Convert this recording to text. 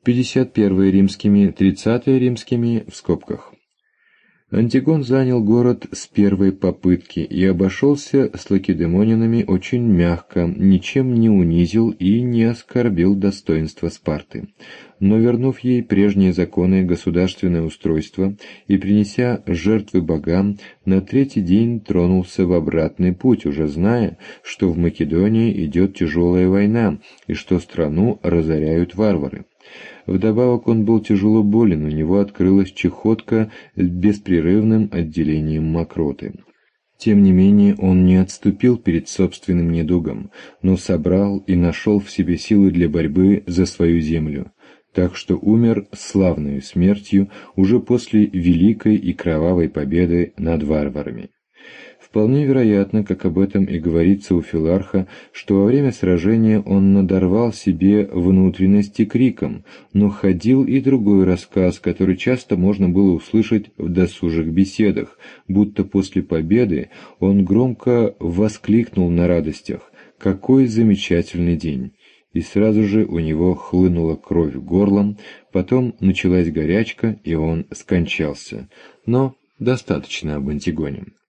51 римскими, 30 римскими в скобках. Антигон занял город с первой попытки и обошелся с лакедемонянами очень мягко, ничем не унизил и не оскорбил достоинства Спарты. Но вернув ей прежние законы и государственное устройство и принеся жертвы богам, на третий день тронулся в обратный путь, уже зная, что в Македонии идет тяжелая война и что страну разоряют варвары. Вдобавок он был тяжело болен, у него открылась чахотка с беспрерывным отделением мокроты. Тем не менее он не отступил перед собственным недугом, но собрал и нашел в себе силы для борьбы за свою землю, так что умер славною смертью уже после великой и кровавой победы над варварами. Вполне вероятно, как об этом и говорится у Филарха, что во время сражения он надорвал себе внутренности криком, но ходил и другой рассказ, который часто можно было услышать в досужих беседах, будто после победы он громко воскликнул на радостях: «Какой замечательный день!» И сразу же у него хлынула кровь горлом, потом началась горячка, и он скончался. Но достаточно об Антигоне.